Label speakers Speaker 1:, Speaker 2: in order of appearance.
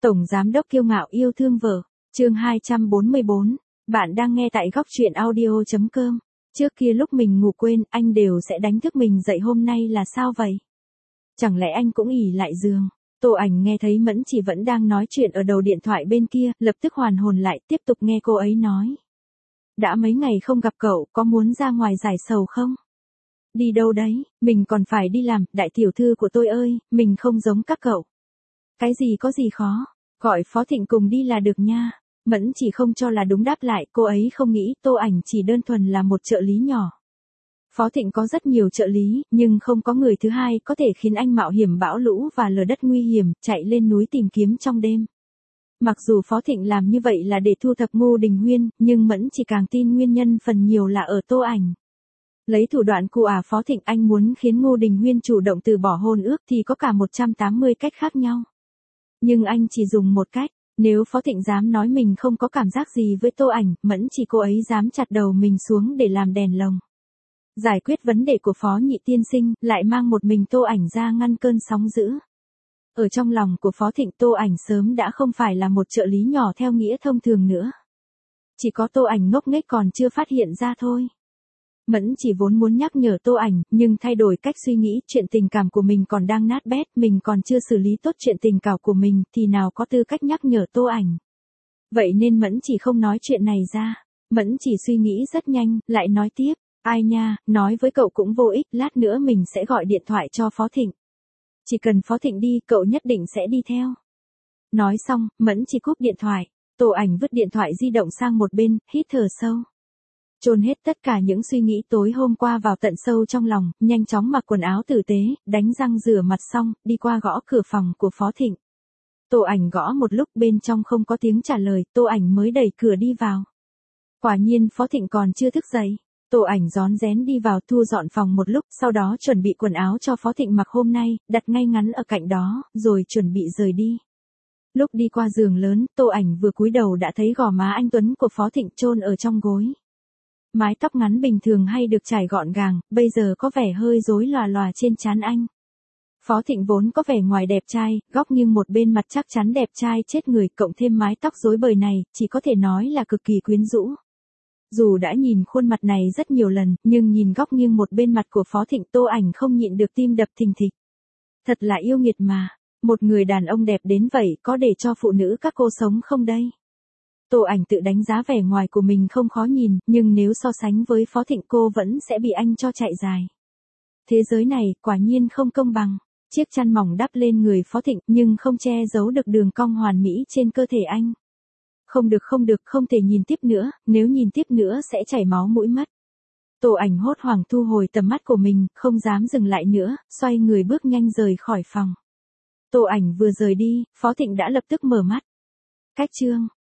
Speaker 1: Tổng giám đốc kiêu ngạo yêu thương vợ. Chương 244. Bạn đang nghe tại góc truyện audio.com. Trước kia lúc mình ngủ quên, anh đều sẽ đánh thức mình dậy. Hôm nay là sao vậy? Chẳng lẽ anh cũng ỉ lại giường? Tô Ảnh nghe thấy Mẫn Chỉ vẫn đang nói chuyện ở đầu điện thoại bên kia, lập tức hoàn hồn lại, tiếp tục nghe cô ấy nói. Đã mấy ngày không gặp cậu, có muốn ra ngoài giải sầu không? Đi đâu đấy, mình còn phải đi làm, đại tiểu thư của tôi ơi, mình không giống các cậu. Cái gì có gì khó, gọi Phó Thịnh cùng đi là được nha. Mẫn Chỉ không cho là đúng đáp lại, cô ấy không nghĩ Tô Ảnh chỉ đơn thuần là một trợ lý nhỏ. Phó Thịnh có rất nhiều trợ lý, nhưng không có người thứ hai có thể khiến anh mạo hiểm bão lũ và lở đất nguy hiểm, chạy lên núi tìm kiếm trong đêm. Mặc dù Phó Thịnh làm như vậy là để thu thập Ngô Đình Huyên, nhưng Mẫn Chỉ càng tin nguyên nhân phần nhiều là ở Tô Ảnh. Lấy thủ đoạn của Phó Thịnh, anh muốn khiến Ngô Đình Huyên chủ động từ bỏ hôn ước thì có cả 180 cách khác nhau. Nhưng anh chỉ dùng một cách, nếu Phó Thịnh dám nói mình không có cảm giác gì với Tô Ảnh, Mẫn Chỉ cô ấy dám chặt đầu mình xuống để làm đèn lồng. Giải quyết vấn đề của Phó Nhị tiên sinh, lại mang một mình Tô Ảnh ra ngăn cơn sóng dữ. Ở trong lòng của Phó Thịnh, Tô Ảnh sớm đã không phải là một trợ lý nhỏ theo nghĩa thông thường nữa. Chỉ có Tô Ảnh ngốc nghếch còn chưa phát hiện ra thôi. Mẫn Chỉ vốn muốn nhắc nhở Tô Ảnh, nhưng thay đổi cách suy nghĩ, chuyện tình cảm của mình còn đang nát bét, mình còn chưa xử lý tốt chuyện tình cảm của mình, thì nào có tư cách nhắc nhở Tô Ảnh. Vậy nên Mẫn Chỉ không nói chuyện này ra. Mẫn Chỉ suy nghĩ rất nhanh, lại nói tiếp, ai nha, nói với cậu cũng vô ích, lát nữa mình sẽ gọi điện thoại cho Phó Thịnh. Chỉ cần Phó Thịnh đi, cậu nhất định sẽ đi theo. Nói xong, Mẫn Chỉ cúp điện thoại. Tô Ảnh vứt điện thoại di động sang một bên, hít thở sâu. Chôn hết tất cả những suy nghĩ tối hôm qua vào tận sâu trong lòng, nhanh chóng mặc quần áo tử tế, đánh răng rửa mặt xong, đi qua gõ cửa phòng của Phó Thịnh. Tô Ảnh gõ một lúc, bên trong không có tiếng trả lời, Tô Ảnh mới đẩy cửa đi vào. Quả nhiên Phó Thịnh còn chưa thức dậy. Tô Ảnh rón rén đi vào, thu dọn phòng một lúc, sau đó chuẩn bị quần áo cho Phó Thịnh mặc hôm nay, đặt ngay ngắn ở cạnh đó, rồi chuẩn bị rời đi. Lúc đi qua giường lớn, Tô Ảnh vừa cúi đầu đã thấy gò má anh tuấn của Phó Thịnh chôn ở trong gối. Mái tóc ngắn bình thường hay được trải gọn gàng, bây giờ có vẻ hơi rối lòa lòa trên trán anh. Phó Thịnh vốn có vẻ ngoài đẹp trai, góc nghiêng một bên mặt chắc chắn đẹp trai chết người, cộng thêm mái tóc rối bời này, chỉ có thể nói là cực kỳ quyến rũ. Dù đã nhìn khuôn mặt này rất nhiều lần, nhưng nhìn góc nghiêng một bên mặt của Phó Thịnh, Tô Ảnh không nhịn được tim đập thình thịch. Thật là yêu nghiệt mà, một người đàn ông đẹp đến vậy có để cho phụ nữ các cô sống không đây? Tô Ảnh tự đánh giá vẻ ngoài của mình không khó nhìn, nhưng nếu so sánh với Phó Thịnh cô vẫn sẽ bị anh cho chạy dài. Thế giới này, quả nhiên không công bằng. Chiếc chăn mỏng đắp lên người Phó Thịnh, nhưng không che giấu được đường cong hoàn mỹ trên cơ thể anh. Không được, không thể nhìn tiếp nữa, nếu nhìn tiếp nữa sẽ chảy máu mũi mất. Tô Ảnh hốt hoảng thu hồi tầm mắt của mình, không dám dừng lại nữa, xoay người bước nhanh rời khỏi phòng. Tô Ảnh vừa rời đi, Phó Thịnh đã lập tức mở mắt. Cách chương